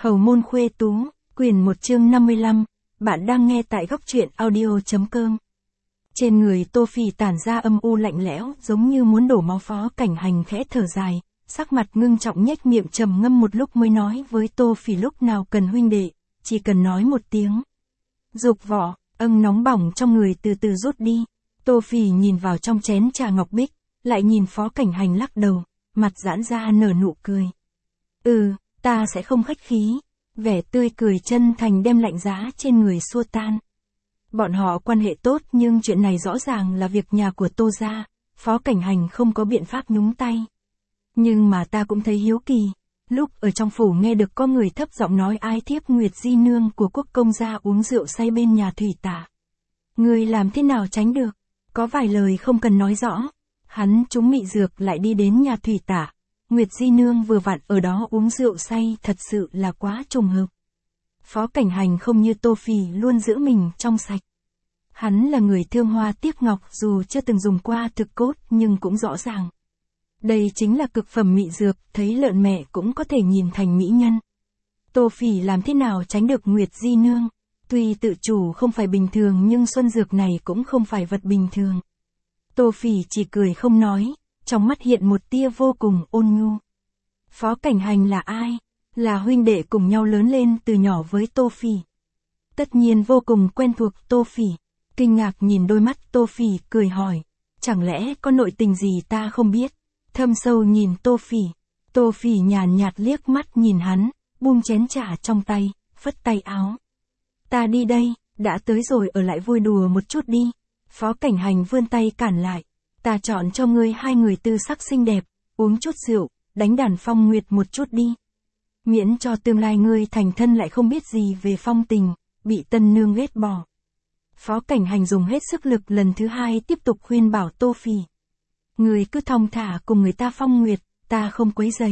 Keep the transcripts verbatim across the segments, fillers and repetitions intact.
Hầu môn khuê tú, quyển một chương năm mươi lăm, bạn đang nghe tại góc truyện audio.com. Trên người Tô Phì tản ra âm u lạnh lẽo, giống như muốn đổ máu. Phó Cảnh Hành khẽ thở dài, sắc mặt ngưng trọng nhếch miệng trầm ngâm một lúc mới nói với Tô Phì, lúc nào cần huynh đệ, chỉ cần nói một tiếng. Dục vọng, âng nóng bỏng trong người từ từ rút đi. Tô Phì nhìn vào trong chén trà ngọc bích, lại nhìn Phó Cảnh Hành lắc đầu, mặt giãn ra nở nụ cười. Ừ, ta sẽ không khách khí. Vẻ tươi cười chân thành đem lạnh giá trên người xua tan. Bọn họ quan hệ tốt nhưng chuyện này rõ ràng là việc nhà của Tô gia, Phó Cảnh Hành không có biện pháp nhúng tay. Nhưng mà ta cũng thấy hiếu kỳ, lúc ở trong phủ nghe được có người thấp giọng nói ai thiếp Nguyệt Di Nương của Quốc công gia uống rượu say bên nhà thủy tả. Người làm thế nào tránh được? Có vài lời không cần nói rõ. Hắn trúng mị dược lại đi đến nhà thủy tả. Nguyệt Di Nương vừa vặn ở đó uống rượu say, thật sự là quá trùng hợp. Phó Cảnh Hành không như Tô Phì luôn giữ mình trong sạch. Hắn là người thương hoa tiếc ngọc, dù chưa từng dùng qua thực cốt nhưng cũng rõ ràng. Đây chính là cực phẩm mị dược, thấy lợn mẹ cũng có thể nhìn thành mỹ nhân. Tô Phì làm thế nào tránh được Nguyệt Di Nương? Tuy tự chủ không phải bình thường nhưng xuân dược này cũng không phải vật bình thường. Tô Phì chỉ cười không nói, trong mắt hiện một tia vô cùng ôn nhu. Phó Cảnh Hành là ai? Là huynh đệ cùng nhau lớn lên từ nhỏ với Tô Phì. Tất nhiên vô cùng quen thuộc Tô Phì. Kinh ngạc nhìn đôi mắt Tô Phì, cười hỏi, chẳng lẽ có nội tình gì ta không biết? Thâm sâu nhìn Tô Phì. Tô Phì nhàn nhạt liếc mắt nhìn hắn, buông chén trà trong tay, phất tay áo. Ta đi đây, đã tới rồi ở lại vui đùa một chút đi. Phó Cảnh Hành vươn tay cản lại. Ta chọn cho ngươi hai người tư sắc xinh đẹp, uống chút rượu, đánh đàn phong nguyệt một chút đi. Miễn cho tương lai ngươi thành thân lại không biết gì về phong tình, bị tân nương ghét bỏ. Phó Cảnh Hành dùng hết sức lực lần thứ hai tiếp tục khuyên bảo Tô Phì. Ngươi cứ thong thả cùng người ta phong nguyệt, ta không quấy rầy.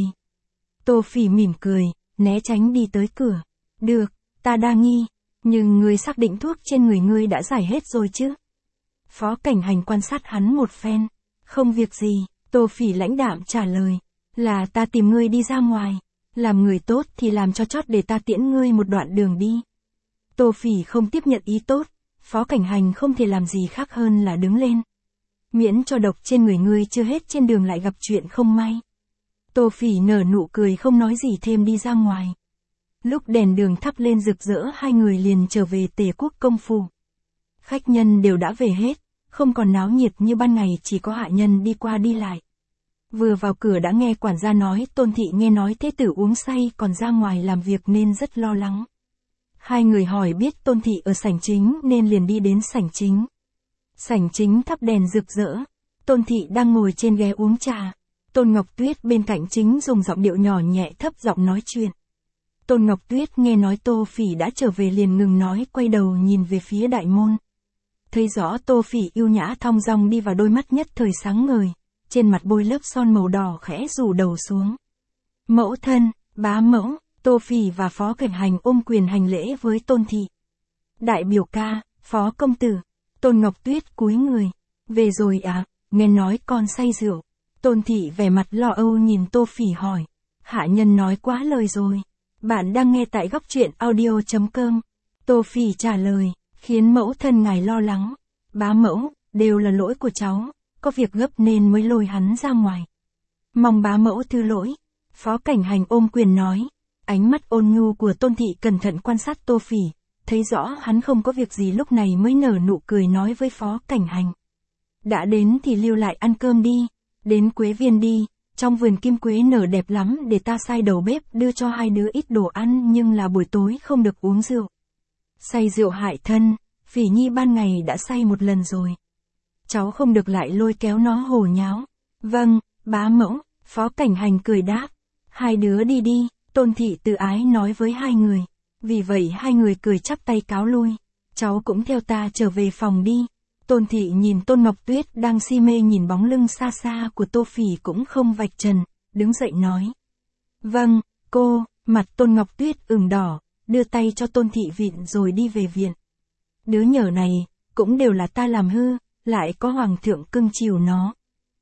Tô Phì mỉm cười, né tránh đi tới cửa. Được, ta đa nghi, nhưng ngươi xác định thuốc trên người ngươi đã giải hết rồi chứ? Phó Cảnh Hành quan sát hắn một phen. Không việc gì, Tô Phì lãnh đạm trả lời. Là ta tìm ngươi đi ra ngoài. Làm người tốt thì làm cho chót để ta tiễn ngươi một đoạn đường đi. Tô Phì không tiếp nhận ý tốt. Phó Cảnh Hành không thể làm gì khác hơn là đứng lên. Miễn cho độc trên người ngươi chưa hết trên đường lại gặp chuyện không may. Tô Phì nở nụ cười không nói gì thêm đi ra ngoài. Lúc đèn đường thắp lên rực rỡ, hai người liền trở về Tề Quốc công phủ. Khách nhân đều đã về hết, không còn náo nhiệt như ban ngày, chỉ có hạ nhân đi qua đi lại. Vừa vào cửa đã nghe quản gia nói Tôn thị nghe nói thế tử uống say còn ra ngoài làm việc nên rất lo lắng. Hai người hỏi biết Tôn thị ở sảnh chính nên liền đi đến sảnh chính. Sảnh chính thắp đèn rực rỡ, Tôn thị đang ngồi trên ghế uống trà. Tôn Ngọc Tuyết bên cạnh chính dùng giọng điệu nhỏ nhẹ thấp giọng nói chuyện. Tôn Ngọc Tuyết nghe nói Tô Phì đã trở về liền ngừng nói, quay đầu nhìn về phía đại môn. Thấy rõ Tô Phì yêu nhã thong dong đi vào, đôi mắt nhất thời sáng ngời, trên mặt bôi lớp son màu đỏ, khẽ rủ đầu xuống. Mẫu thân, bá mẫu. Tô Phì và Phó Cảnh Hành ôm quyền hành lễ với Tôn thị. Đại biểu ca, Phó công tử. Tôn Ngọc Tuyết cúi người. Về rồi à, nghe nói con say rượu. Tôn thị vẻ mặt lo âu nhìn Tô Phì hỏi. Hạ nhân nói quá lời rồi. Bạn đang nghe tại góc truyện audio.com. Tô Phì trả lời, khiến mẫu thân ngài lo lắng. Bá mẫu, đều là lỗi của cháu, có việc gấp nên mới lôi hắn ra ngoài. Mong bá mẫu thứ lỗi. Phó Cảnh Hành ôm quyền nói. Ánh mắt ôn nhu của Tôn thị cẩn thận quan sát Tô Phì, thấy rõ hắn không có việc gì lúc này mới nở nụ cười nói với Phó Cảnh Hành. Đã đến thì lưu lại ăn cơm đi, đến Quế Viên đi, trong vườn kim quế nở đẹp lắm, để ta sai đầu bếp đưa cho hai đứa ít đồ ăn, nhưng là buổi tối không được uống rượu. Say rượu hại thân, Phỉ Nhi ban ngày đã say một lần rồi. Cháu không được lại lôi kéo nó hồ nháo. Vâng, bá mẫu. Phó Cảnh Hành cười đáp. Hai đứa đi đi. Tôn thị tự ái nói với hai người. Vì vậy hai người cười chắp tay cáo lui. Cháu cũng theo ta trở về phòng đi. Tôn thị nhìn Tôn Ngọc Tuyết đang si mê nhìn bóng lưng xa xa của Tô Phì cũng không vạch trần, đứng dậy nói. Vâng, cô. Mặt Tôn Ngọc Tuyết ửng đỏ, đưa tay cho Tôn thị vịn rồi đi về viện. Đứa nhỏ này, cũng đều là ta làm hư, lại có hoàng thượng cưng chiều nó.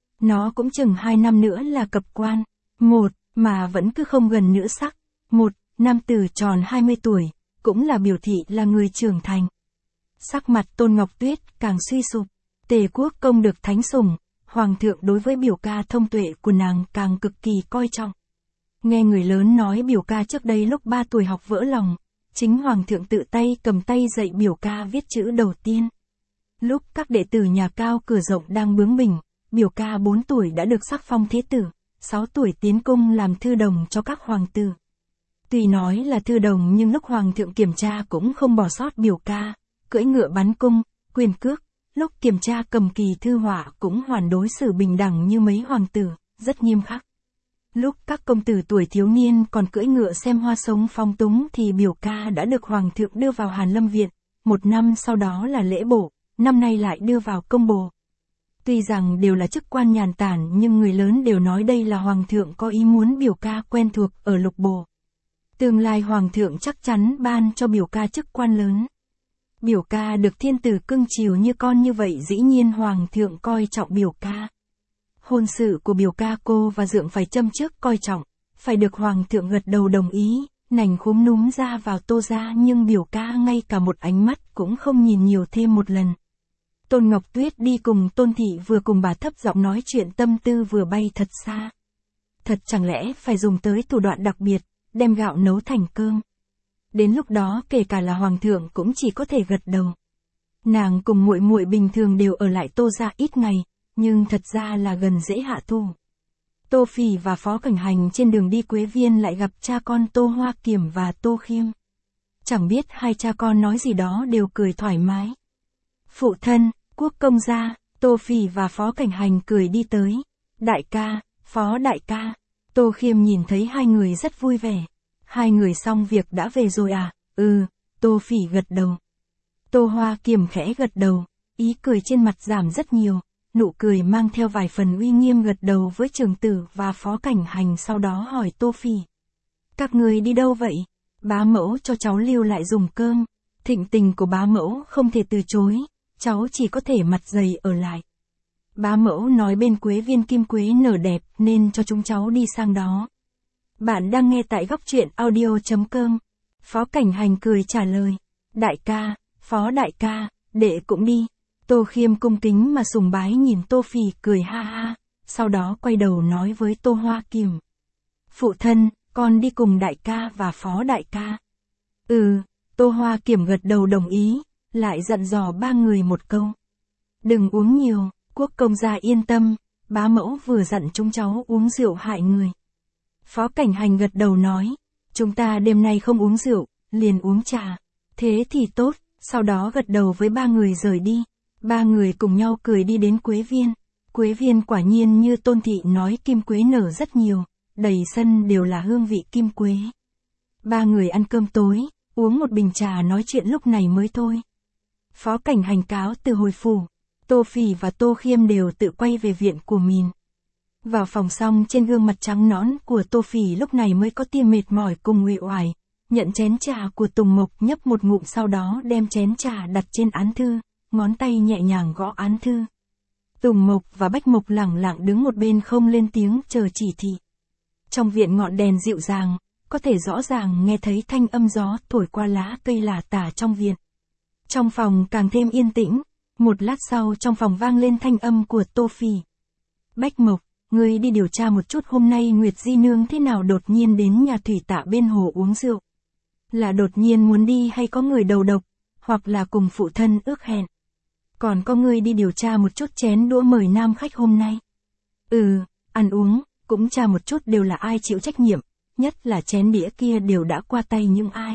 Nó cũng chừng hai năm nữa là cập quan. Một, mà vẫn cứ không gần nữ sắc. Một, nam tử tròn hai mươi tuổi, cũng là biểu thị là người trưởng thành. Sắc mặt Tôn Ngọc Tuyết càng suy sụp, Tề Quốc Công được thánh sủng, Hoàng thượng đối với biểu ca thông tuệ của nàng càng cực kỳ coi trọng. Nghe người lớn nói biểu ca trước đây lúc ba tuổi học vỡ lòng, chính Hoàng thượng tự tay cầm tay dạy biểu ca viết chữ đầu tiên. Lúc các đệ tử nhà cao cửa rộng đang bướng bỉnh, biểu ca bốn tuổi đã được sắc phong thế tử, sáu tuổi tiến cung làm thư đồng cho các hoàng tử. Tuy nói là thư đồng nhưng lúc Hoàng thượng kiểm tra cũng không bỏ sót biểu ca, cưỡi ngựa bắn cung, quyền cước, lúc kiểm tra cầm kỳ thư họa cũng hoàn đối xử bình đẳng như mấy hoàng tử, rất nghiêm khắc. Lúc các công tử tuổi thiếu niên còn cưỡi ngựa xem hoa sống phong túng thì biểu ca đã được Hoàng thượng đưa vào Hàn Lâm Viện, một năm sau đó là lễ bổ, năm nay lại đưa vào công bồ. Tuy rằng đều là chức quan nhàn tản nhưng người lớn đều nói đây là Hoàng thượng có ý muốn biểu ca quen thuộc ở lục bồ. Tương lai Hoàng thượng chắc chắn ban cho biểu ca chức quan lớn. Biểu ca được thiên tử cưng chiều như con như vậy dĩ nhiên Hoàng thượng coi trọng biểu ca. Hôn sự của biểu ca cô và dượng phải châm trước coi trọng, phải được Hoàng thượng gật đầu đồng ý, nành khúm núm ra vào Tô gia nhưng biểu ca ngay cả một ánh mắt cũng không nhìn nhiều thêm một lần. Tôn Ngọc Tuyết đi cùng Tôn Thị vừa cùng bà thấp giọng nói chuyện tâm tư vừa bay thật xa. Thật chẳng lẽ phải dùng tới thủ đoạn đặc biệt, đem gạo nấu thành cơm. Đến lúc đó kể cả là Hoàng thượng cũng chỉ có thể gật đầu. Nàng cùng muội muội bình thường đều ở lại Tô gia ít ngày, nhưng thật ra là gần dễ hạ thủ. Tô Phỉ và Phó Cảnh Hành trên đường đi Quế Viên lại gặp cha con Tô Hoa Kiểm và Tô Khiêm. Chẳng biết hai cha con nói gì đó đều cười thoải mái. Phụ thân, Quốc công gia, Tô Phỉ và Phó Cảnh Hành cười đi tới. Đại ca, Phó đại ca. Tô Khiêm nhìn thấy hai người rất vui vẻ. Hai người xong việc đã về rồi à? Ừ, Tô Phỉ gật đầu. Tô Hoa Kiểm khẽ gật đầu, ý cười trên mặt giảm rất nhiều, nụ cười mang theo vài phần uy nghiêm gật đầu với Trường Tử và Phó Cảnh Hành sau đó hỏi Tô Phỉ. Các người đi đâu vậy? Bá mẫu cho cháu lưu lại dùng cơm. Thịnh tình của bá mẫu không thể từ chối, cháu chỉ có thể mặt dày ở lại. Bá mẫu nói bên Quế Viên kim quế nở đẹp nên cho chúng cháu đi sang đó. Bạn đang nghe tại góc truyện audio chấm com. Phó Cảnh Hành cười trả lời. Đại ca, Phó đại ca, đệ cũng đi. Tô Khiêm cung kính mà sùng bái nhìn Tô Phỉ cười ha ha, sau đó quay đầu nói với Tô Hoa Kiểm. Phụ thân, con đi cùng đại ca và Phó đại ca. Ừ, Tô Hoa Kiểm gật đầu đồng ý, lại dặn dò ba người một câu. Đừng uống nhiều, Quốc công gia yên tâm, bá mẫu vừa dặn chúng cháu uống rượu hại người. Phó Cảnh Hành gật đầu nói, chúng ta đêm nay không uống rượu, liền uống trà. Thế thì tốt, sau đó gật đầu với ba người rời đi. Ba người cùng nhau cười đi đến Quế Viên. Quế Viên quả nhiên như Tôn Thị nói kim quế nở rất nhiều, đầy sân đều là hương vị kim quế. Ba người ăn cơm tối, uống một bình trà nói chuyện lúc này mới thôi. Phó Cảnh Hành cáo từ hồi phủ, Tô Phỉ và Tô Khiêm đều tự quay về viện của mình. Vào phòng xong trên gương mặt trắng nõn của Tô Phỉ lúc này mới có tia mệt mỏi cùng uể oải, nhận chén trà của Tùng Mộc nhấp một ngụm sau đó đem chén trà đặt trên án thư, ngón tay nhẹ nhàng gõ án thư. Tùng Mộc và Bách Mộc lẳng lặng đứng một bên không lên tiếng chờ chỉ thị. Trong viện ngọn đèn dịu dàng, có thể rõ ràng nghe thấy thanh âm gió thổi qua lá cây lả tả trong viện. Trong phòng càng thêm yên tĩnh, một lát sau trong phòng vang lên thanh âm của Tô Phỉ. Bách Mộc, ngươi đi điều tra một chút hôm nay Nguyệt Di Nương thế nào đột nhiên đến nhà thủy tạ bên hồ uống rượu. Là đột nhiên muốn đi hay có người đầu độc, hoặc là cùng phụ thân ước hẹn. Còn có ngươi đi điều tra một chút chén đũa mời nam khách hôm nay. Ừ, ăn uống, cũng tra một chút đều là ai chịu trách nhiệm, nhất là chén đĩa kia đều đã qua tay những ai.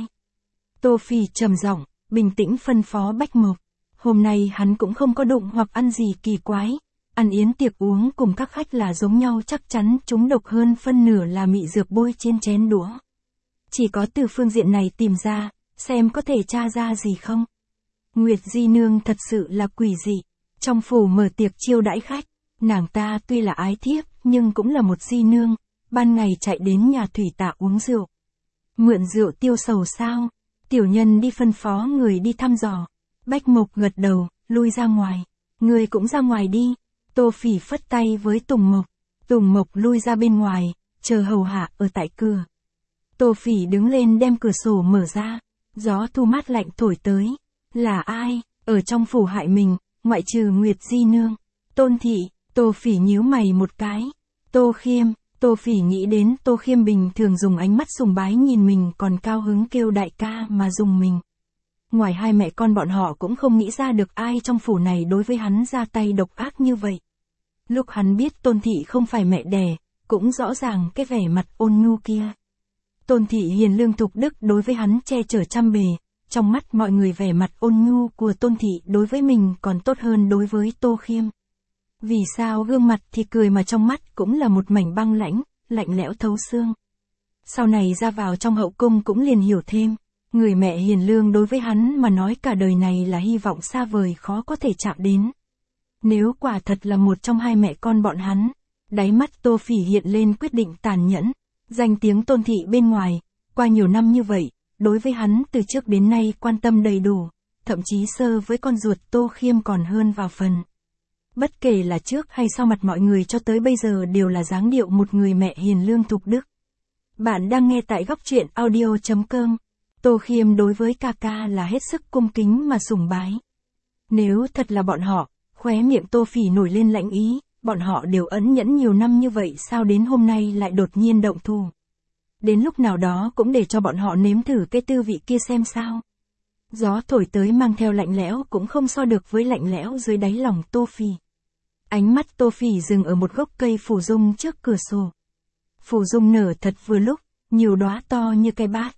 Tô Phỉ trầm giọng, bình tĩnh phân phó Bách Mộc. Hôm nay hắn cũng không có đụng hoặc ăn gì kỳ quái. Ăn yến tiệc uống cùng các khách là giống nhau chắc chắn chúng độc hơn phân nửa là mị dược bôi trên chén đũa. Chỉ có từ phương diện này tìm ra, xem có thể tra ra gì không. Nguyệt Di Nương thật sự là quỷ dị. Trong phủ mở tiệc chiêu đãi khách, nàng ta tuy là ái thiếp nhưng cũng là một di nương, ban ngày chạy đến nhà thủy tạ uống rượu. Mượn rượu tiêu sầu sao? Tiểu nhân đi phân phó người đi thăm dò. Bách Mộc gật đầu, lui ra ngoài. Người cũng ra ngoài đi. Tô Phỉ phất tay với Tùng Mộc. Tùng Mộc lui ra bên ngoài, chờ hầu hạ ở tại cửa. Tô Phỉ đứng lên đem cửa sổ mở ra. Gió thu mát lạnh thổi tới. Là ai, ở trong phủ hại mình, ngoại trừ Nguyệt Di Nương. Tôn Thị, Tô Phỉ nhíu mày một cái. Tô Khiêm, Tô Phỉ nghĩ đến Tô Khiêm bình thường dùng ánh mắt sùng bái nhìn mình còn cao hứng kêu đại ca mà dùng mình. Ngoài hai mẹ con bọn họ cũng không nghĩ ra được ai trong phủ này đối với hắn ra tay độc ác như vậy. Lúc hắn biết Tôn Thị không phải mẹ đẻ, cũng rõ ràng cái vẻ mặt ôn nhu kia. Tôn Thị hiền lương thục đức đối với hắn che chở chăm bề, trong mắt mọi người vẻ mặt ôn nhu của Tôn Thị đối với mình còn tốt hơn đối với Tô Khiêm. Vì sao gương mặt thì cười mà trong mắt cũng là một mảnh băng lãnh, lạnh lẽo thấu xương. Sau này ra vào trong hậu cung cũng liền hiểu thêm, người mẹ hiền lương đối với hắn mà nói cả đời này là hy vọng xa vời khó có thể chạm đến. Nếu quả thật là một trong hai mẹ con bọn hắn, đáy mắt Tô Phỉ hiện lên quyết định tàn nhẫn, danh tiếng Tôn Thị bên ngoài, qua nhiều năm như vậy, đối với hắn từ trước đến nay quan tâm đầy đủ, thậm chí sơ với con ruột Tô Khiêm còn hơn vào phần. Bất kể là trước hay sau mặt mọi người cho tới bây giờ đều là dáng điệu một người mẹ hiền lương thục đức. Bạn đang nghe tại góc truyện audio chấm com. Tô Khiêm đối với ca ca là hết sức cung kính mà sùng bái. Nếu thật là bọn họ, khóe miệng Tô Phỉ nổi lên lạnh ý, bọn họ đều ẩn nhẫn nhiều năm như vậy sao đến hôm nay lại đột nhiên động thủ. Đến lúc nào đó cũng để cho bọn họ nếm thử cái tư vị kia xem sao. Gió thổi tới mang theo lạnh lẽo cũng không so được với lạnh lẽo dưới đáy lòng Tô Phỉ. Ánh mắt Tô Phỉ dừng ở một gốc cây phù dung trước cửa sổ. Phù dung nở thật vừa lúc, nhiều đóa to như cây bát.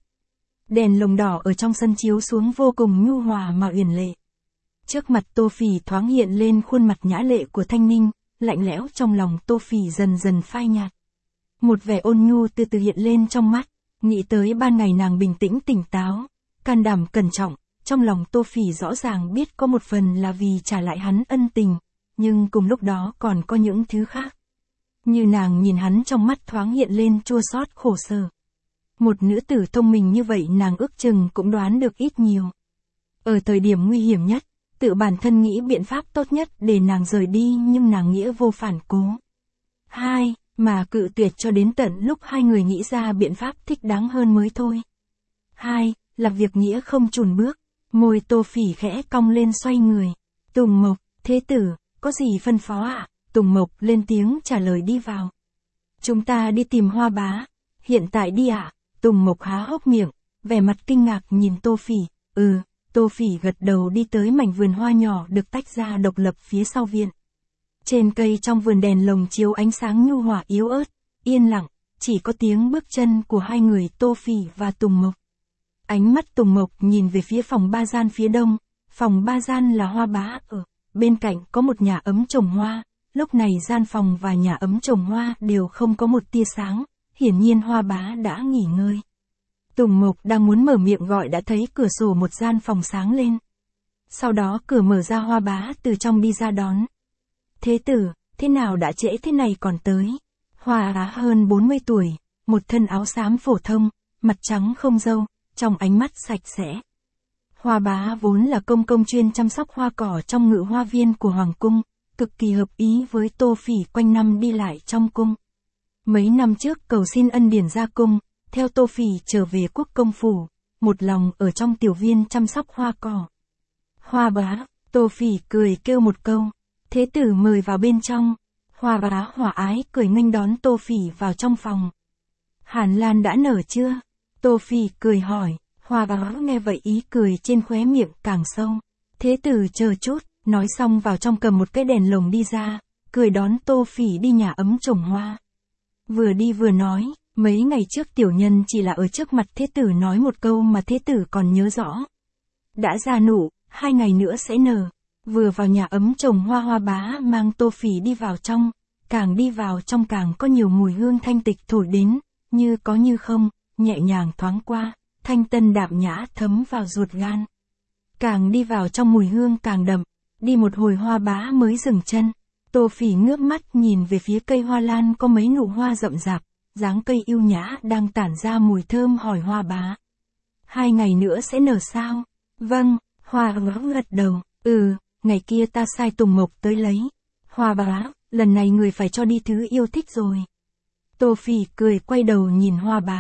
Đèn lồng đỏ ở trong sân chiếu xuống vô cùng nhu hòa mà uyển lệ. Trước mặt Tô Phỉ thoáng hiện lên khuôn mặt nhã lệ của Thanh Ninh, lạnh lẽo trong lòng Tô Phỉ dần dần phai nhạt. Một vẻ ôn nhu từ từ hiện lên trong mắt, nghĩ tới ban ngày nàng bình tĩnh tỉnh táo, can đảm cẩn trọng, trong lòng Tô Phỉ rõ ràng biết có một phần là vì trả lại hắn ân tình, nhưng cùng lúc đó còn có những thứ khác. Như nàng nhìn hắn trong mắt thoáng hiện lên chua xót khổ sở. Một nữ tử thông minh như vậy nàng ước chừng cũng đoán được ít nhiều. Ở thời điểm nguy hiểm nhất, tự bản thân nghĩ biện pháp tốt nhất để nàng rời đi nhưng nàng nghĩa vô phản cố. Hai, mà cự tuyệt cho đến tận lúc hai người nghĩ ra biện pháp thích đáng hơn mới thôi. Hai, là việc nghĩa không chùn bước, môi Tô Phỉ khẽ cong lên xoay người. Tùng Mộc, thế tử, có gì phân phó ạ? À? Tùng Mộc lên tiếng trả lời đi vào. Chúng ta đi tìm Hoa Bá, hiện tại đi ạ? À? Tùng Mộc há hốc miệng, vẻ mặt kinh ngạc nhìn Tô Phỉ, ừ, Tô Phỉ gật đầu đi tới mảnh vườn hoa nhỏ được tách ra độc lập phía sau viện. Trên cây trong vườn đèn lồng chiếu ánh sáng nhu hòa yếu ớt, yên lặng, chỉ có tiếng bước chân của hai người Tô Phỉ và Tùng Mộc. Ánh mắt Tùng Mộc nhìn về phía phòng ba gian phía đông, phòng ba gian là Hoa Bá ở, bên cạnh có một nhà ấm trồng hoa, lúc này gian phòng và nhà ấm trồng hoa đều không có một tia sáng, hiển nhiên Hoa Bá đã nghỉ ngơi. Tùng Mộc đang muốn mở miệng gọi đã thấy cửa sổ một gian phòng sáng lên. Sau đó cửa mở ra Hoa Bá từ trong đi ra đón. Thế tử, thế nào đã trễ thế này còn tới? Hoa Bá hơn bốn mươi tuổi, một thân áo xám phổ thông, mặt trắng không râu, trong ánh mắt sạch sẽ. Hoa Bá vốn là công công chuyên chăm sóc hoa cỏ trong ngự hoa viên của Hoàng cung, cực kỳ hợp ý với Tô Phỉ quanh năm đi lại trong cung. Mấy năm trước cầu xin ân điển ra cung, theo Tô Phỉ trở về quốc công phủ, một lòng ở trong tiểu viên chăm sóc hoa cỏ. Hoa Bá, Tô Phỉ cười kêu một câu, thế tử mời vào bên trong. Hoa Bá hòa ái cười nghênh đón Tô Phỉ vào trong phòng. Hàn Lan đã nở chưa? Tô Phỉ cười hỏi. Hoa Bá nghe vậy ý cười trên khóe miệng càng sâu. Thế tử chờ chút, nói xong vào trong cầm một cái đèn lồng đi ra, cười đón Tô Phỉ đi nhà ấm trồng hoa. Vừa đi vừa nói, mấy ngày trước tiểu nhân chỉ là ở trước mặt thế tử nói một câu mà thế tử còn nhớ rõ. Đã ra nụ, hai ngày nữa sẽ nở. Vừa vào nhà ấm trồng hoa, Hoa Bá mang Tô Phỉ đi vào trong, càng đi vào trong càng có nhiều mùi hương thanh tịch thổi đến, như có như không, nhẹ nhàng thoáng qua, thanh tân đạm nhã thấm vào ruột gan. Càng đi vào trong mùi hương càng đậm, đi một hồi Hoa Bá mới dừng chân. Tô Phỉ ngước mắt nhìn về phía cây hoa lan có mấy nụ hoa rậm rạp, dáng cây yêu nhã đang tản ra mùi thơm hỏi Hoa Bá. Hai ngày nữa sẽ nở sao? Vâng, Hoa Bá gật đầu, ừ, ngày kia ta sai Tùng Mộc tới lấy. Hoa Bá, lần này người phải cho đi thứ yêu thích rồi. Tô Phỉ cười quay đầu nhìn Hoa Bá.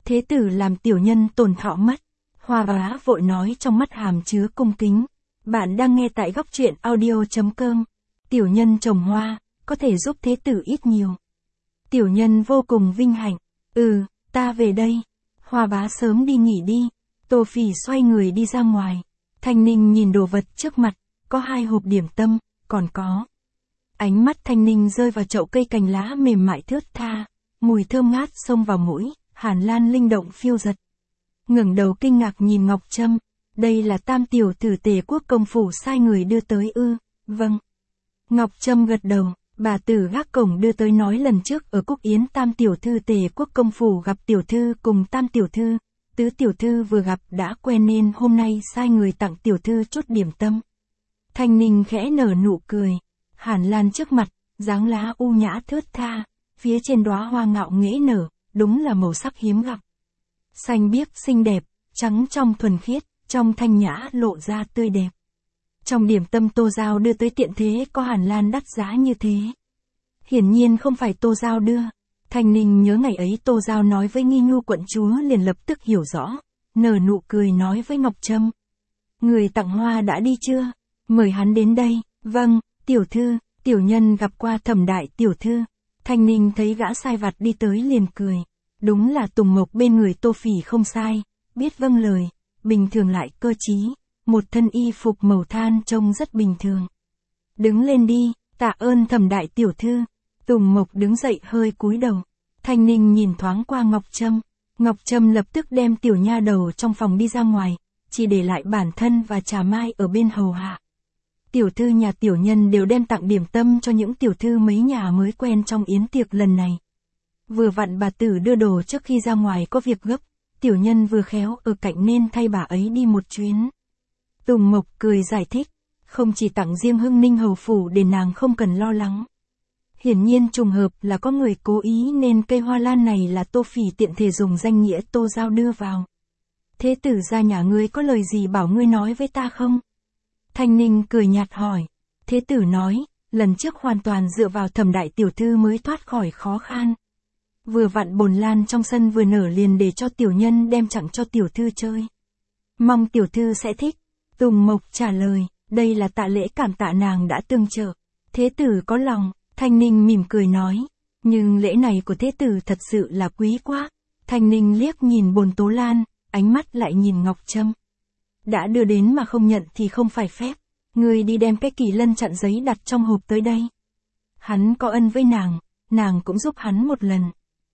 Thế tử làm tiểu nhân tổn thọ mất. Hoa bá vội nói trong mắt hàm chứa cung kính. Bạn đang nghe tại góc truyện audio.com. Tiểu nhân trồng hoa, có thể giúp thế tử ít nhiều. Tiểu nhân vô cùng vinh hạnh. Ừ, ta về đây. Hoa bá sớm đi nghỉ đi. Tô Phỉ xoay người đi ra ngoài. Thanh Ninh nhìn đồ vật trước mặt, có hai hộp điểm tâm, còn có. Ánh mắt Thanh Ninh rơi vào chậu cây cành lá mềm mại thướt tha, mùi thơm ngát xông vào mũi, Hàn Lan linh động phiêu giật. Ngẩng đầu kinh ngạc nhìn Ngọc Trâm, đây là tam tiểu tử Tề Quốc công phủ sai người đưa tới ư? Vâng. Ngọc Trâm gật đầu, bà tử gác cổng đưa tới nói lần trước ở Cúc Yến tam tiểu thư Tề Quốc công phủ gặp tiểu thư cùng tam tiểu thư, tứ tiểu thư vừa gặp đã quen nên hôm nay sai người tặng tiểu thư chút điểm tâm. Thanh Ninh khẽ nở nụ cười, Hàn Lan trước mặt, dáng lá u nhã thướt tha, phía trên đóa hoa ngạo nghễ nở, đúng là màu sắc hiếm gặp. Xanh biếc xinh đẹp, trắng trong thuần khiết, trong thanh nhã lộ ra tươi đẹp. Trong điểm tâm Tô Giao đưa tới tiện thế có Hàn Lan đắt giá như thế. Hiển nhiên không phải Tô Giao đưa. Thanh Ninh nhớ ngày ấy Tô Giao nói với Nghi Nhu quận chúa liền lập tức hiểu rõ, nở nụ cười nói với Ngọc Trâm. Người tặng hoa đã đi chưa? Mời hắn đến đây. Vâng, tiểu thư, tiểu nhân gặp qua Thẩm đại tiểu thư. Thanh Ninh thấy gã sai vặt đi tới liền cười. Đúng là Tùng Mộc bên người Tô Phỉ không sai, biết vâng lời, bình thường lại cơ trí, một thân y phục màu than trông rất bình thường. Đứng lên đi, tạ ơn Thẩm đại tiểu thư. Tùng Mộc đứng dậy hơi cúi đầu. Thanh Ninh nhìn thoáng qua Ngọc Trâm. Ngọc Trâm lập tức đem tiểu nha đầu trong phòng đi ra ngoài, chỉ để lại bản thân và Trà Mai ở bên hầu hạ. Tiểu thư nhà tiểu nhân đều đem tặng điểm tâm cho những tiểu thư mấy nhà mới quen trong yến tiệc lần này. Vừa vặn bà tử đưa đồ trước khi ra ngoài có việc gấp, tiểu nhân vừa khéo ở cạnh nên thay bà ấy đi một chuyến. Tùng Mộc cười giải thích, không chỉ tặng riêng Hưng Ninh hầu phủ để nàng không cần lo lắng. Hiển nhiên trùng hợp là có người cố ý nên cây hoa lan này là Tô Phỉ tiện thể dùng danh nghĩa Tô Giao đưa vào. Thế tử gia nhà ngươi có lời gì bảo ngươi nói với ta không? Thanh Ninh cười nhạt hỏi. Thế tử nói, lần trước hoàn toàn dựa vào Thẩm đại tiểu thư mới thoát khỏi khó khăn. Vừa vặn bồn lan trong sân vừa nở liền để cho tiểu nhân đem tặng cho tiểu thư chơi. Mong tiểu thư sẽ thích. Tùng Mộc trả lời, đây là tạ lễ cảm tạ nàng đã tương trợ. Thế tử có lòng. Thanh Ninh mỉm cười nói, nhưng lễ này của thế tử thật sự là quý quá. Thanh Ninh liếc nhìn bồn tố lan, ánh mắt lại nhìn Ngọc Trâm. Đã đưa đến mà không nhận thì không phải phép. Ngươi đi đem cái kỳ lân chặn giấy đặt trong hộp tới đây. Hắn có ân với nàng, nàng cũng giúp hắn một lần.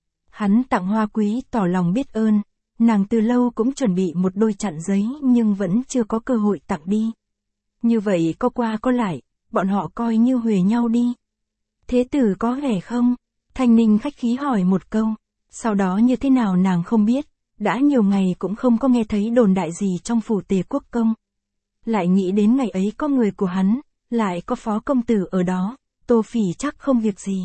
Hắn tặng hoa quý tỏ lòng biết ơn, nàng từ lâu cũng chuẩn bị một đôi chặn giấy nhưng vẫn chưa có cơ hội tặng đi. Như vậy có qua có lại, bọn họ coi như huề nhau đi. Thế tử có vẻ không? Thanh Ninh khách khí hỏi một câu, sau đó như thế nào nàng không biết, đã nhiều ngày cũng không có nghe thấy đồn đại gì trong phủ Tề Quốc công. Lại nghĩ đến ngày ấy có người của hắn, lại có phó công tử ở đó, Tô Phỉ chắc không việc gì.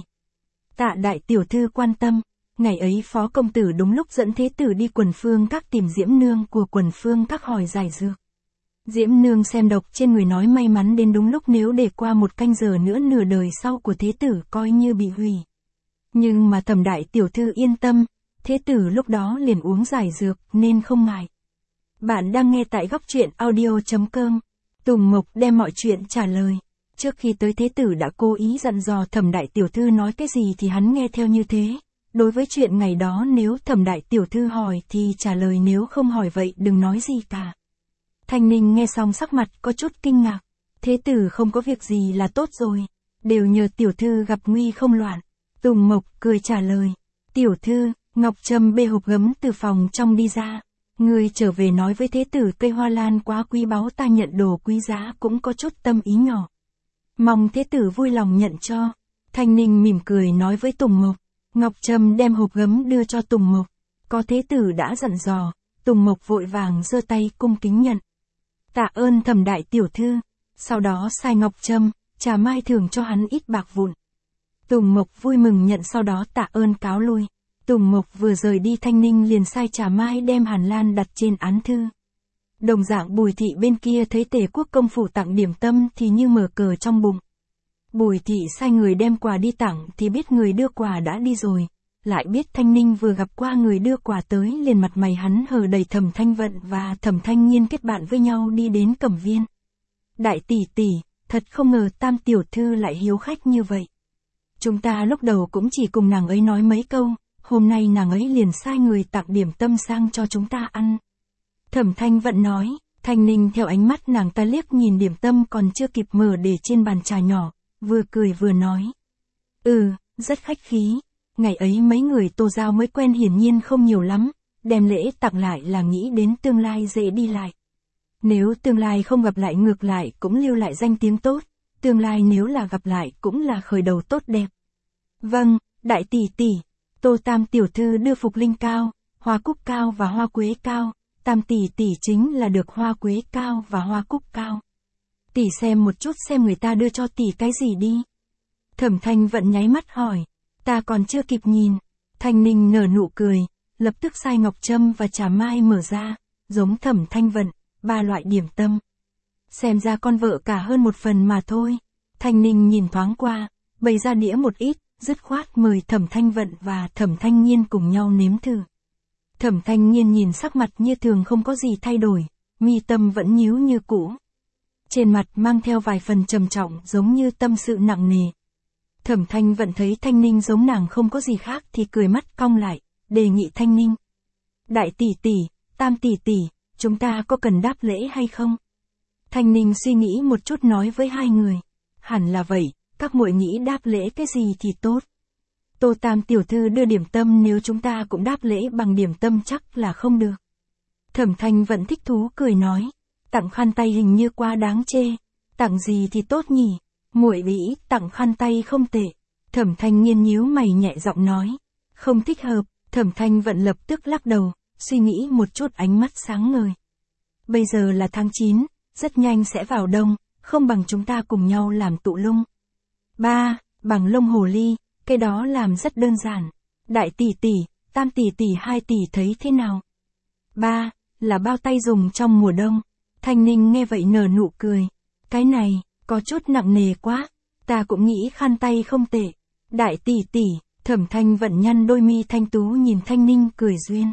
Tạ đại tiểu thư quan tâm, ngày ấy phó công tử đúng lúc dẫn thế tử đi Quần Phương Các tìm Diễm Nương của Quần Phương Các hỏi giải dược. Diễm Nương xem độc trên người nói may mắn đến đúng lúc nếu để qua một canh giờ nữa nửa đời sau của thế tử coi như bị hủy. Nhưng mà Thẩm đại tiểu thư yên tâm, thế tử lúc đó liền uống giải dược nên không ngại. Bạn đang nghe tại góc truyện audio.com. Tùng Mộc đem mọi chuyện trả lời. Trước khi tới thế tử đã cố ý dặn dò Thẩm đại tiểu thư nói cái gì thì hắn nghe theo như thế. Đối với chuyện ngày đó nếu Thẩm đại tiểu thư hỏi thì trả lời, nếu không hỏi vậy đừng nói gì cả. Thanh Ninh nghe xong sắc mặt có chút kinh ngạc. Thế tử không có việc gì là tốt rồi. Đều nhờ tiểu thư gặp nguy không loạn. Tùng Mộc cười trả lời. Tiểu thư, Ngọc Trâm bê hộp gấm từ phòng trong đi ra. Người trở về nói với thế tử cây hoa lan quá quý báu, ta nhận đồ quý giá cũng có chút tâm ý nhỏ. Mong thế tử vui lòng nhận cho. Thanh Ninh mỉm cười nói với Tùng Mộc. Ngọc Trâm đem hộp gấm đưa cho Tùng Mộc. Có thế tử đã dặn dò. Tùng Mộc vội vàng giơ tay cung kính nhận. Tạ ơn Thẩm đại tiểu thư. Sau đó sai Ngọc Trâm, Trà Mai thưởng cho hắn ít bạc vụn. Tùng Mộc vui mừng nhận, sau đó tạ ơn cáo lui. Tùng Mộc vừa rời đi, Thanh Ninh liền sai Trà Mai đem Hàn Lan đặt trên án thư. Đồng dạng Bùi thị bên kia thấy Tề Quốc công phủ tặng điểm tâm thì như mở cờ trong bụng. Bùi thị sai người đem quà đi tặng thì biết người đưa quà đã đi rồi, lại biết Thanh Ninh vừa gặp qua người đưa quà tới, liền mặt mày hắn hờ đầy Thẩm Thanh Vận và Thẩm Thanh Nhiên kết bạn với nhau đi đến Cẩm Viên. Đại tỷ tỷ, thật không ngờ Tam tiểu thư lại hiếu khách như vậy. Chúng ta lúc đầu cũng chỉ cùng nàng ấy nói mấy câu, hôm nay nàng ấy liền sai người tặng điểm tâm sang cho chúng ta ăn. Thẩm Thanh Vận nói. Thanh Ninh theo ánh mắt nàng ta liếc nhìn điểm tâm còn chưa kịp mở để trên bàn trà nhỏ, vừa cười vừa nói. Ừ, rất khách khí. Ngày ấy mấy người Tô Giao mới quen hiển nhiên không nhiều lắm, đem lễ tặng lại là nghĩ đến tương lai dễ đi lại. Nếu tương lai không gặp lại ngược lại cũng lưu lại danh tiếng tốt, tương lai nếu là gặp lại cũng là khởi đầu tốt đẹp. Vâng, đại tỷ tỷ, Tô Tam tiểu thư đưa phục linh cao, hoa cúc cao và hoa quế cao. Tam tỷ tỷ chính là được hoa quế cao và hoa cúc cao. Tỷ xem một chút xem người ta đưa cho tỷ cái gì đi. Thẩm Thanh Vận nháy mắt hỏi. Ta còn chưa kịp nhìn. Thanh Ninh nở nụ cười, lập tức sai ngọc trâm và trà mai mở ra, giống Thẩm Thanh Vận, ba loại điểm tâm. Xem ra con vợ cả hơn một phần mà thôi. Thanh Ninh nhìn thoáng qua, bày ra đĩa một ít, dứt khoát mời Thẩm Thanh Vận và Thẩm Thanh Nhiên cùng nhau nếm thử. Thẩm Thanh Nhiên nhìn sắc mặt như thường không có gì thay đổi, mi tâm vẫn nhíu như cũ. Trên mặt mang theo vài phần trầm trọng giống như tâm sự nặng nề. Thẩm Thanh Vận thấy Thanh Ninh giống nàng không có gì khác thì cười mắt cong lại, đề nghị Thanh Ninh. Đại tỷ tỷ, Tam tỷ tỷ, chúng ta có cần đáp lễ hay không? Thanh Ninh suy nghĩ một chút nói với hai người. Hẳn là vậy, các muội nghĩ đáp lễ cái gì thì tốt. Tô Tam tiểu thư đưa điểm tâm, nếu chúng ta cũng đáp lễ bằng điểm tâm chắc là không được. Thẩm Thanh Vận thích thú cười nói, tặng khăn tay hình như quá đáng chê, tặng gì thì tốt nhỉ, muội nghĩ tặng khăn tay không tệ. Thẩm Thanh Nhiên nhíu mày nhẹ giọng nói, không thích hợp. Thẩm Thanh Vận lập tức lắc đầu, suy nghĩ một chút ánh mắt sáng ngời. Bây giờ là tháng chín, rất nhanh sẽ vào đông, không bằng chúng ta cùng nhau làm tụ lung. Ba, bằng lông hồ ly. Cái đó làm rất đơn giản. Đại tỷ tỷ, Tam tỷ tỷ, hai tỷ thấy thế nào? Ba, là bao tay dùng trong mùa đông. Thanh Ninh nghe vậy nở nụ cười. Cái này, có chút nặng nề quá. Ta cũng nghĩ khăn tay không tệ. Đại tỷ tỷ, Thẩm Thanh Vận nhăn đôi mi thanh tú nhìn Thanh Ninh cười duyên.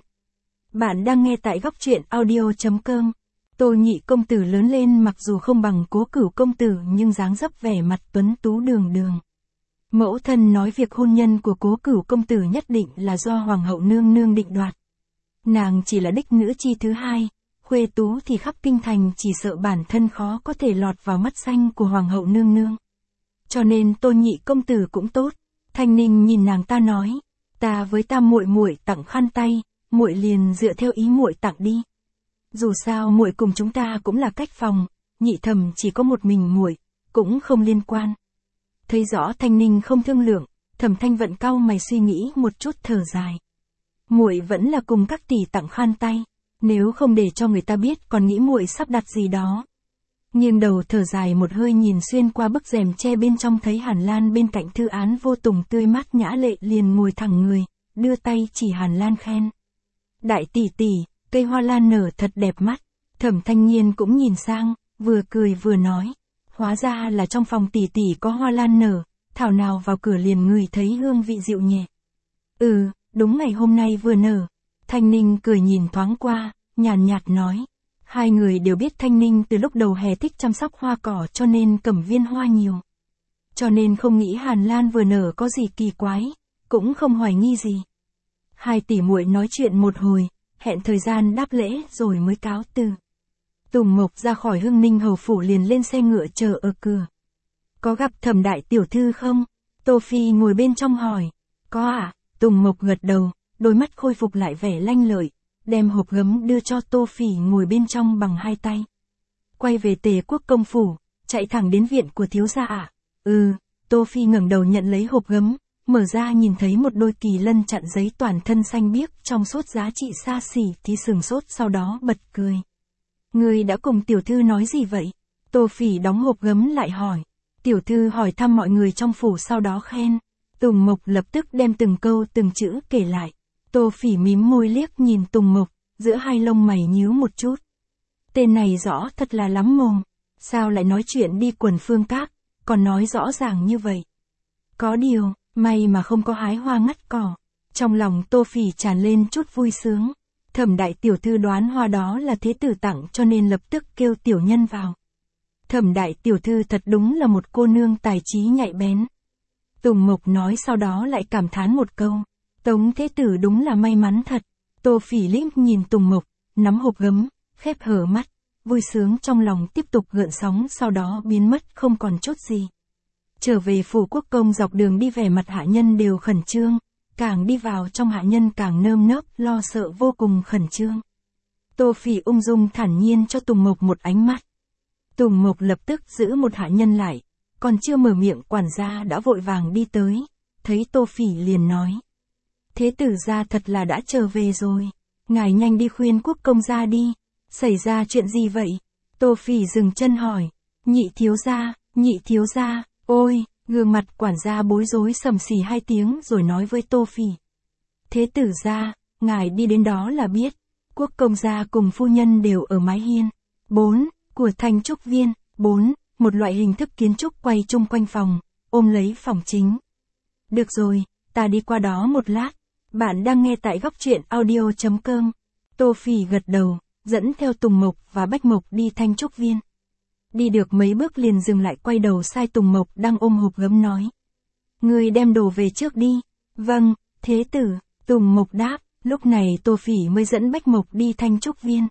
Bạn đang nghe tại góc truyện audio chấm com. Tô Nhị công tử lớn lên mặc dù không bằng Cố Cửu công tử nhưng dáng dấp vẻ mặt tuấn tú đường đường. Mẫu thân nói việc hôn nhân của Cố Cửu công tử nhất định là do Hoàng hậu nương nương định đoạt. Nàng chỉ là đích nữ chi thứ hai, khuê tú thì khắp kinh thành chỉ sợ bản thân khó có thể lọt vào mắt xanh của Hoàng hậu nương nương. Cho nên Tô Nhị công tử cũng tốt. Thanh Ninh nhìn nàng ta nói, ta với Tam muội muội tặng khăn tay, muội liền dựa theo ý muội tặng đi. Dù sao muội cùng chúng ta cũng là cách phòng, Nhị thẩm chỉ có một mình muội, cũng không liên quan. Thấy rõ Thanh Ninh không thương lượng, Thẩm Thanh Vận cau mày suy nghĩ một chút thở dài. Muội vẫn là cùng các tỷ tặng khăn tay, nếu không để cho người ta biết còn nghĩ muội sắp đặt gì đó. Nghiêng đầu thở dài một hơi nhìn xuyên qua bức rèm che bên trong thấy Hàn Lan bên cạnh Thư Án vô tùng tươi mát nhã lệ liền ngồi thẳng người, đưa tay chỉ Hàn Lan khen. Đại tỷ tỷ, cây hoa lan nở thật đẹp mắt. Thẩm Thanh Nhiên cũng nhìn sang, vừa cười vừa nói. Hóa ra là trong phòng tỷ tỷ có hoa lan nở, thảo nào vào cửa liền ngửi thấy hương vị dịu nhẹ. Ừ, đúng ngày hôm nay vừa nở. Thanh Ninh cười nhìn thoáng qua, nhàn nhạt nói. Hai người đều biết Thanh Ninh từ lúc đầu hè thích chăm sóc hoa cỏ cho nên Cẩm Viên hoa nhiều. Cho nên không nghĩ Hàn Lan vừa nở có gì kỳ quái, cũng không hoài nghi gì. Hai tỷ muội nói chuyện một hồi, hẹn thời gian đáp lễ rồi mới cáo từ. Tùng Mộc ra khỏi Hưng Ninh hầu phủ liền lên xe ngựa chờ ở cửa. Có gặp Thẩm đại tiểu thư không? Tô Phi ngồi bên trong hỏi. Có ạ. À? Tùng Mộc gật đầu, đôi mắt khôi phục lại vẻ lanh lợi, đem hộp gấm đưa cho Tô Phỉ ngồi bên trong bằng hai tay. Quay về Tề Quốc công phủ, chạy thẳng đến viện của thiếu gia ạ. À? Ừ, Tô Phi ngẩng đầu nhận lấy hộp gấm, mở ra nhìn thấy một đôi kỳ lân chặn giấy toàn thân xanh biếc trong suốt giá trị xa xỉ thì sừng sốt sau đó bật cười. Người đã cùng tiểu thư nói gì vậy? Tô Phỉ đóng hộp gấm lại hỏi. Tiểu thư hỏi thăm mọi người trong phủ sau đó khen. Tùng Mộc lập tức đem từng câu từng chữ kể lại. Tô Phỉ mím môi liếc nhìn Tùng Mộc, giữa hai lông mày nhíu một chút. Tên này rõ thật là lắm mồm. Sao lại nói chuyện đi quần phương các, còn nói rõ ràng như vậy? Có điều, may mà không có hái hoa ngắt cỏ. Trong lòng Tô Phỉ tràn lên chút vui sướng. Thẩm đại tiểu thư đoán hoa đó là thế tử tặng cho nên lập tức kêu tiểu nhân vào. Thẩm đại tiểu thư thật đúng là một cô nương tài trí nhạy bén. Tùng Mục nói sau đó lại cảm thán một câu. Tống thế tử đúng là may mắn thật. Tô Phỉ liếc nhìn Tùng Mục, nắm hộp gấm, khép hở mắt. Vui sướng trong lòng tiếp tục gợn sóng sau đó biến mất không còn chút gì. Trở về phủ quốc công dọc đường đi vẻ mặt hạ nhân đều khẩn trương. Càng đi vào trong hạ nhân càng nơm nớp lo sợ vô cùng khẩn trương. Tô Phỉ ung dung thản nhiên cho Tùng Mục một ánh mắt. Tùng Mục lập tức giữ một hạ nhân lại. Còn chưa mở miệng quản gia đã vội vàng đi tới. Thấy Tô Phỉ liền nói. Thế tử gia thật là đã trở về rồi. Ngài nhanh đi khuyên quốc công gia đi. Xảy ra chuyện gì vậy? Tô Phỉ dừng chân hỏi. Nhị thiếu gia, nhị thiếu gia, ôi, gương mặt quản gia bối rối sầm xì hai tiếng rồi nói với Tô Phỉ. Thế tử gia, ngài đi đến đó là biết. Quốc công gia cùng phu nhân đều ở mái hiên. bốn. Của Thanh Trúc Viên. bốn. Một loại hình thức kiến trúc quay chung quanh phòng, ôm lấy phòng chính. Được rồi, ta đi qua đó một lát. Bạn đang nghe tại góc truyện audio chấm com. Tô Phỉ gật đầu, dẫn theo Tùng Mục và Bách Mục đi Thanh Trúc Viên. Đi được mấy bước liền dừng lại quay đầu sai Tùng Mục đang ôm hộp gấm nói. Ngươi đem đồ về trước đi. Vâng, thế tử, Tùng Mục đáp, lúc này Tô Phỉ mới dẫn Bách Mục đi Thanh Trúc Viên.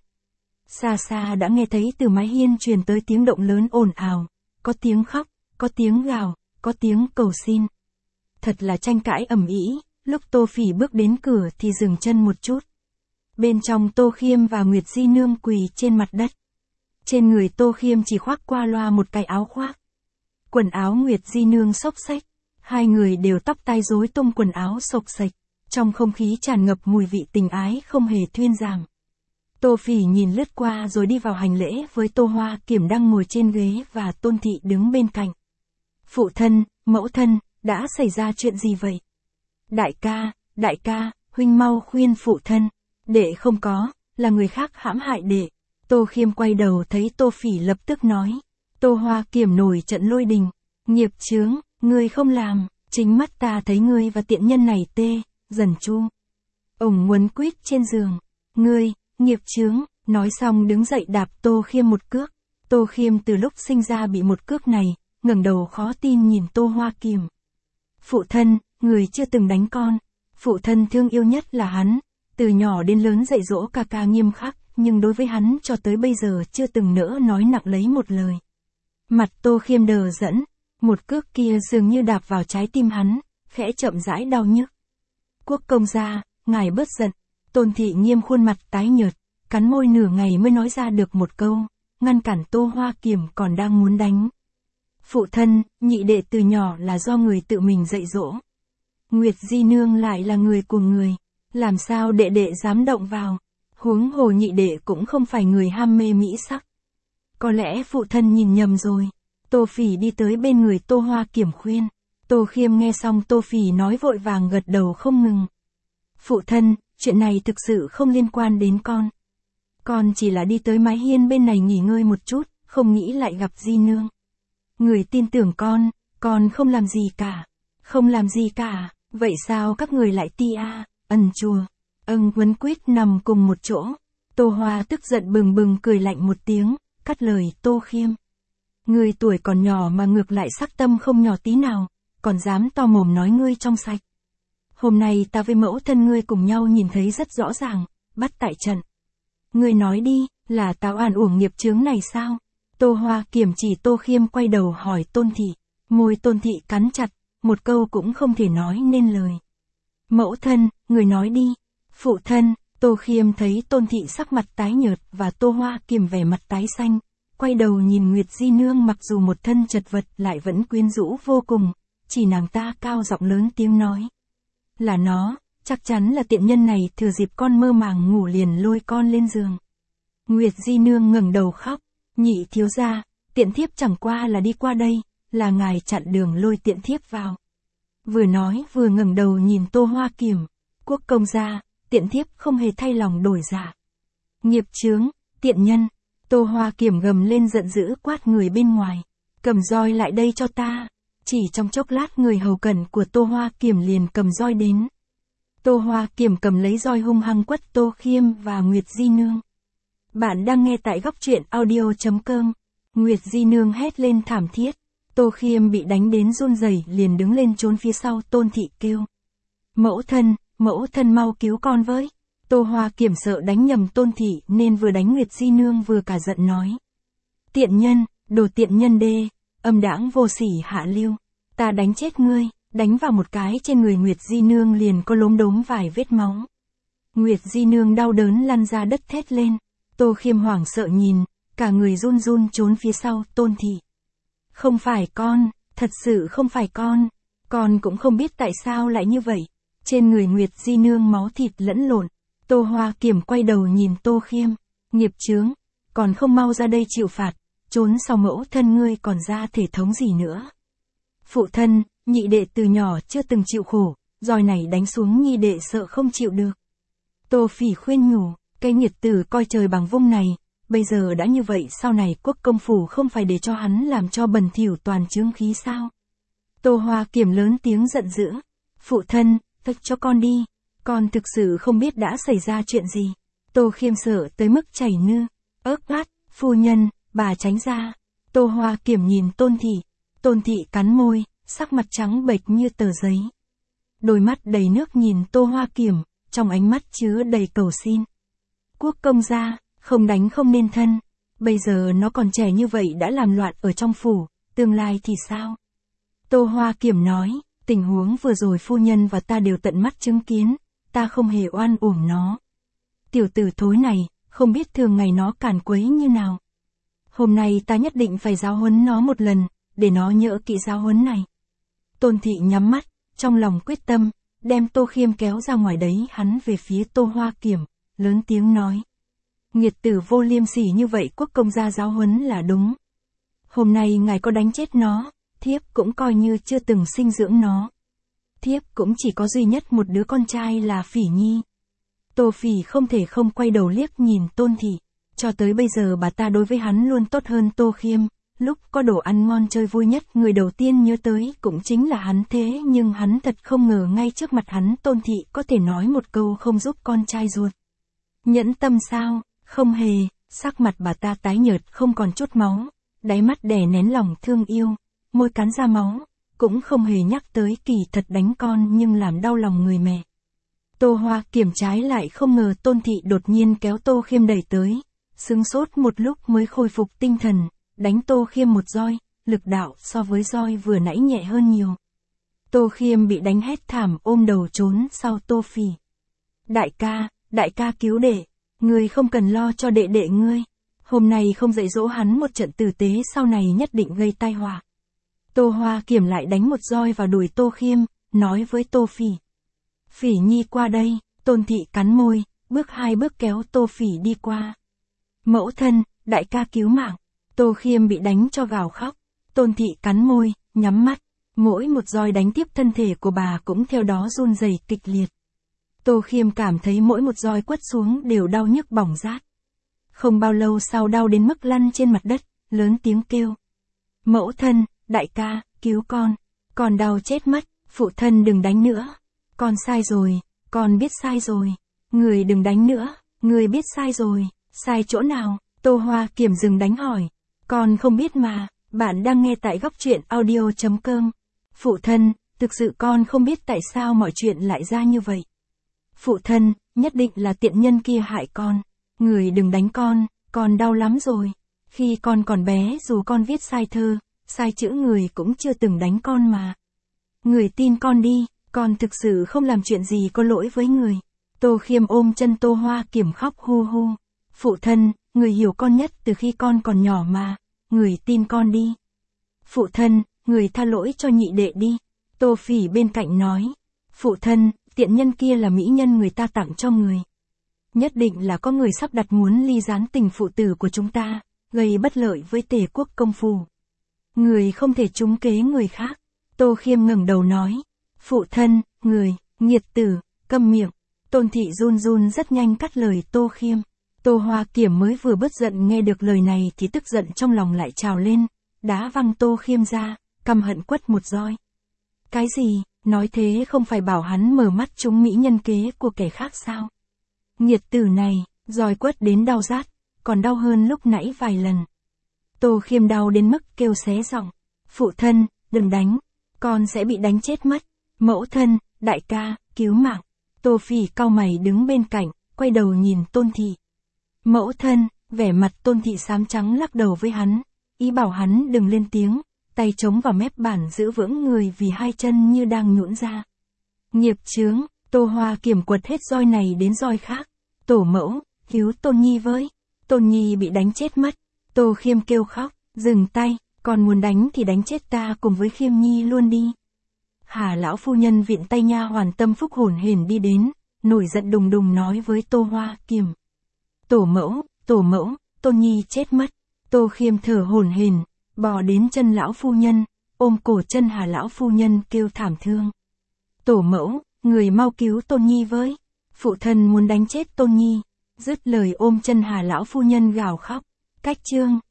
Xa xa đã nghe thấy từ mái hiên truyền tới tiếng động lớn ồn ào, có tiếng khóc, có tiếng gào, có tiếng cầu xin. Thật là tranh cãi ầm ĩ, lúc Tô Phỉ bước đến cửa thì dừng chân một chút. Bên trong Tô Khiêm và Nguyệt Di Nương quỳ trên mặt đất. Trên người Tô Khiêm chỉ khoác qua loa một cái áo khoác. Quần áo Nguyệt Di Nương xốc xếch, hai người đều tóc tai rối tung quần áo xộc xệch, trong không khí tràn ngập mùi vị tình ái không hề thuyên giảm. Tô Phỉ nhìn lướt qua rồi đi vào hành lễ với Tô Hoa Kiểm đang ngồi trên ghế và Tôn Thị đứng bên cạnh. Phụ thân, mẫu thân, đã xảy ra chuyện gì vậy? Đại ca, đại ca, huynh mau khuyên phụ thân. Đệ không có, là người khác hãm hại đệ. Tô Khiêm quay đầu thấy Tô Phỉ lập tức nói. Tô Hoa Kiểm nổi trận lôi đình. Nghiệp chướng, ngươi không làm, chính mắt ta thấy ngươi và tiện nhân này tê, dần chu. Ổng quấn quýt trên giường. Ngươi, nghiệp chướng, nói xong đứng dậy đạp Tô Khiêm một cước. Tô Khiêm từ lúc sinh ra bị một cước này, ngẩng đầu khó tin nhìn Tô Hoa Kiểm. Phụ thân, người chưa từng đánh con. Phụ thân thương yêu nhất là hắn. Từ nhỏ đến lớn dạy dỗ ca ca nghiêm khắc, nhưng đối với hắn cho tới bây giờ chưa từng nỡ nói nặng lấy một lời. Mặt Tô Khiêm đờ dẫn, một cước kia dường như đạp vào trái tim hắn, khẽ chậm rãi đau nhức. Quốc công gia, ngài bớt giận. Tôn Thị Nghiêm khuôn mặt tái nhợt, cắn môi nửa ngày mới nói ra được một câu, ngăn cản Tô Hoa Kiểm còn đang muốn đánh. Phụ thân, nhị đệ từ nhỏ là do người tự mình dạy dỗ. Nguyệt Di Nương lại là người của người, làm sao đệ đệ dám động vào, huống hồ nhị đệ cũng không phải người ham mê mỹ sắc. Có lẽ phụ thân nhìn nhầm rồi. Tô Phỉ đi tới bên người Tô Hoa Kiểm khuyên. Tô Khiêm nghe xong Tô Phỉ nói vội vàng gật đầu không ngừng. Phụ thân, chuyện này thực sự không liên quan đến con. Con chỉ là đi tới mái hiên bên này nghỉ ngơi một chút, không nghĩ lại gặp Di Nương. Người tin tưởng con, con không làm gì cả. Không làm gì cả, vậy sao các người lại ti a, ẩn chùa, âng quấn quýt nằm cùng một chỗ. Tô Hoa tức giận bừng bừng cười lạnh một tiếng, cắt lời Tô Khiêm. Ngươi tuổi còn nhỏ mà ngược lại sắc tâm không nhỏ tí nào, còn dám to mồm nói ngươi trong sạch. Hôm nay ta với mẫu thân ngươi cùng nhau nhìn thấy rất rõ ràng, bắt tại trận. Ngươi nói đi, là tao oan uổng nghiệp chướng này sao? Tô Hoa Kiểm chỉ Tô Khiêm quay đầu hỏi Tôn Thị, môi Tôn Thị cắn chặt, một câu cũng không thể nói nên lời. Mẫu thân, người nói đi. Phụ thân, Tô Khiêm thấy Tôn Thị sắc mặt tái nhợt và Tô Hoa Kiểm vẻ mặt tái xanh, quay đầu nhìn Nguyệt Di Nương mặc dù một thân chật vật lại vẫn quyến rũ vô cùng, chỉ nàng ta cao giọng lớn tiếng nói. Là nó, chắc chắn là tiện nhân này thừa dịp con mơ màng ngủ liền lôi con lên giường. Nguyệt Di Nương ngẩng đầu khóc, nhị thiếu gia, tiện thiếp chẳng qua là đi qua đây, là ngài chặn đường lôi tiện thiếp vào. Vừa nói vừa ngẩng đầu nhìn Tô Hoa Kiểm, quốc công gia, tiện thiếp không hề thay lòng đổi dạ. Nghiệp chướng, tiện nhân, Tô Hoa Kiểm gầm lên giận dữ quát người bên ngoài, cầm roi lại đây cho ta. Chỉ trong chốc lát người hầu cận của Tô Hoa Kiểm liền cầm roi đến. Tô Hoa Kiểm cầm lấy roi hung hăng quất Tô Khiêm và Nguyệt Di Nương. Bạn đang nghe tại góc truyện audio.com. Nguyệt Di Nương hét lên thảm thiết. Tô Khiêm bị đánh đến run rẩy liền đứng lên trốn phía sau Tôn Thị kêu. Mẫu thân, mẫu thân mau cứu con với. Tô Hoa Kiểm sợ đánh nhầm Tôn Thị nên vừa đánh Nguyệt Di Nương vừa cả giận nói. Tiện nhân, đồ tiện nhân đê, âm đãng vô sỉ hạ lưu. Ta đánh chết ngươi, đánh vào một cái trên người Nguyệt Di Nương liền có lốm đốm vài vết máu. Nguyệt Di Nương đau đớn lăn ra đất thét lên. Tô Khiêm hoảng sợ nhìn, cả người run run trốn phía sau Tôn Thị. Không phải con, thật sự không phải con, con cũng không biết tại sao lại như vậy. Trên người Nguyệt Di Nương máu thịt lẫn lộn. Tô Hoa Kiểm quay đầu nhìn Tô Khiêm. Nghiệp chướng, còn không mau ra đây chịu phạt, trốn sau mẫu thân ngươi còn ra thể thống gì nữa. Phụ thân, nhị đệ từ nhỏ chưa từng chịu khổ, roi này đánh xuống nhị đệ sợ không chịu được. Tô Phỉ khuyên nhủ, cái nghiệt tử coi trời bằng vung này, bây giờ đã như vậy sau này quốc công phủ không phải để cho hắn làm cho bẩn thỉu toàn chướng khí sao. Tô Hoa Kiểm lớn tiếng giận dữ. Phụ thân, thức cho con đi, con thực sự không biết đã xảy ra chuyện gì. Tô Khiêm sợ tới mức chảy nư, ớt át, phu nhân, bà tránh ra. Tô Hoa Kiểm nhìn Tôn Thị, Tôn Thị cắn môi, sắc mặt trắng bệch như tờ giấy. Đôi mắt đầy nước nhìn Tô Hoa Kiểm, trong ánh mắt chứa đầy cầu xin. Quốc công gia, không đánh không nên thân, bây giờ nó còn trẻ như vậy đã làm loạn ở trong phủ, tương lai thì sao? Tô Hoa Kiểm nói, tình huống vừa rồi phu nhân và ta đều tận mắt chứng kiến, ta không hề oan uổng nó. Tiểu tử thối này, không biết thường ngày nó càn quấy như nào. Hôm nay ta nhất định phải giáo huấn nó một lần, để nó nhỡ kỹ giáo huấn này. Tôn Thị nhắm mắt, trong lòng quyết tâm, đem Tô Khiêm kéo ra ngoài đấy hắn về phía Tô Hoa Kiểm, lớn tiếng nói. Nghiệt tử vô liêm sỉ như vậy quốc công gia giáo huấn là đúng. Hôm nay ngài có đánh chết nó, thiếp cũng coi như chưa từng sinh dưỡng nó. Thiếp cũng chỉ có duy nhất một đứa con trai là Phỉ Nhi. Tô Phỉ không thể không quay đầu liếc nhìn Tôn Thị. Cho tới bây giờ bà ta đối với hắn luôn tốt hơn Tô Khiêm. Lúc có đồ ăn ngon chơi vui nhất người đầu tiên nhớ tới cũng chính là hắn, thế nhưng hắn thật không ngờ ngay trước mặt hắn Tôn Thị có thể nói một câu không giúp con trai ruột. Nhẫn tâm sao? Không hề, sắc mặt bà ta tái nhợt không còn chút máu, đáy mắt đè nén lòng thương yêu, môi cắn ra máu, cũng không hề nhắc tới kỳ thật đánh con nhưng làm đau lòng người mẹ. Tô Hoa Kiểm trái lại không ngờ Tôn Thị đột nhiên kéo Tô Khiêm đẩy tới, sững sốt một lúc mới khôi phục tinh thần, đánh Tô Khiêm một roi, lực đạo so với roi vừa nãy nhẹ hơn nhiều. Tô Khiêm bị đánh hét thảm ôm đầu trốn sau Tô Phỉ. Đại ca, đại ca cứu đệ. Ngươi không cần lo cho đệ đệ ngươi. Hôm nay không dạy dỗ hắn một trận tử tế sau này nhất định gây tai họa. Tô Hoa Kiểm lại đánh một roi vào đùi Tô Khiêm, nói với Tô Phỉ. Phỉ Nhi qua đây. Tôn Thị cắn môi, bước hai bước kéo Tô Phỉ đi qua. Mẫu thân, đại ca cứu mạng. Tô Khiêm bị đánh cho gào khóc. Tôn Thị cắn môi, nhắm mắt. Mỗi một roi đánh tiếp thân thể của bà cũng theo đó run rẩy kịch liệt. Tô Khiêm cảm thấy mỗi một roi quất xuống đều đau nhức bỏng rát. Không bao lâu sau đau đến mức lăn trên mặt đất, lớn tiếng kêu. Mẫu thân, đại ca, cứu con. Con đau chết mất, phụ thân đừng đánh nữa. Con sai rồi, con biết sai rồi. Người đừng đánh nữa, người biết sai rồi. Sai chỗ nào? Tô Hoa Kiểm dừng đánh hỏi. Con không biết mà, bạn đang nghe tại góc truyện audio.com. Phụ thân, thực sự con không biết tại sao mọi chuyện lại ra như vậy. Phụ thân, nhất định là tiện nhân kia hại con. Người đừng đánh con, con đau lắm rồi. Khi con còn bé dù con viết sai thơ, sai chữ người cũng chưa từng đánh con mà. Người tin con đi, con thực sự không làm chuyện gì có lỗi với người. Tô Khiêm ôm chân Tô Hoa Kiểm khóc hu hu. Phụ thân, người hiểu con nhất từ khi con còn nhỏ mà. Người tin con đi. Phụ thân, người tha lỗi cho nhị đệ đi. Tô Phỉ bên cạnh nói. Phụ thân, tiện nhân kia là mỹ nhân người ta tặng cho người. Nhất định là có người sắp đặt muốn ly gián tình phụ tử của chúng ta, gây bất lợi với Tề quốc công phủ. Người không thể trúng kế người khác. Tô Khiêm ngẩng đầu nói. Phụ thân, người, nghiệt tử, câm miệng. Tôn Thị run run rất nhanh cắt lời Tô Khiêm. Tô Hoa Kiểm mới vừa bớt giận nghe được lời này thì tức giận trong lòng lại trào lên, đá văng Tô Khiêm ra, căm hận quất một roi. Cái gì, nói thế không phải bảo hắn mở mắt trúng mỹ nhân kế của kẻ khác sao? Nghiệt tử này, roi quất đến đau rát, còn đau hơn lúc nãy vài lần. Tô Khiêm đau đến mức kêu xé giọng. Phụ thân, đừng đánh, con sẽ bị đánh chết mất. Mẫu thân, đại ca, cứu mạng. Tô Phỉ cau mày đứng bên cạnh, quay đầu nhìn Tôn Thị. Mẫu thân, vẻ mặt Tôn Thị xám trắng lắc đầu với hắn, ý bảo hắn đừng lên tiếng, tay chống vào mép bàn giữ vững người vì hai chân như đang nhũn ra. Nghiệp chướng, Tô Hoa kiểm quật hết roi này đến roi khác. Tổ mẫu, cứu Tôn Nhi với. Tôn Nhi bị đánh chết mất. Tô Khiêm kêu khóc, dừng tay, còn muốn đánh thì đánh chết ta cùng với Khiêm Nhi luôn đi. Hà lão phu nhân viện tay nha hoàn Tâm Phúc hổn hển đi đến, nổi giận đùng đùng nói với Tô Hoa Kiểm. Tổ mẫu, tổ mẫu, Tôn Nhi chết mất. Tô Khiêm thở hổn hển, bò đến chân lão phu nhân, ôm cổ chân Hà lão phu nhân kêu thảm thương. Tổ mẫu, người mau cứu Tôn Nhi với. Phụ thân muốn đánh chết Tôn Nhi. Dứt lời ôm chân Hà lão phu nhân gào khóc. Cách chương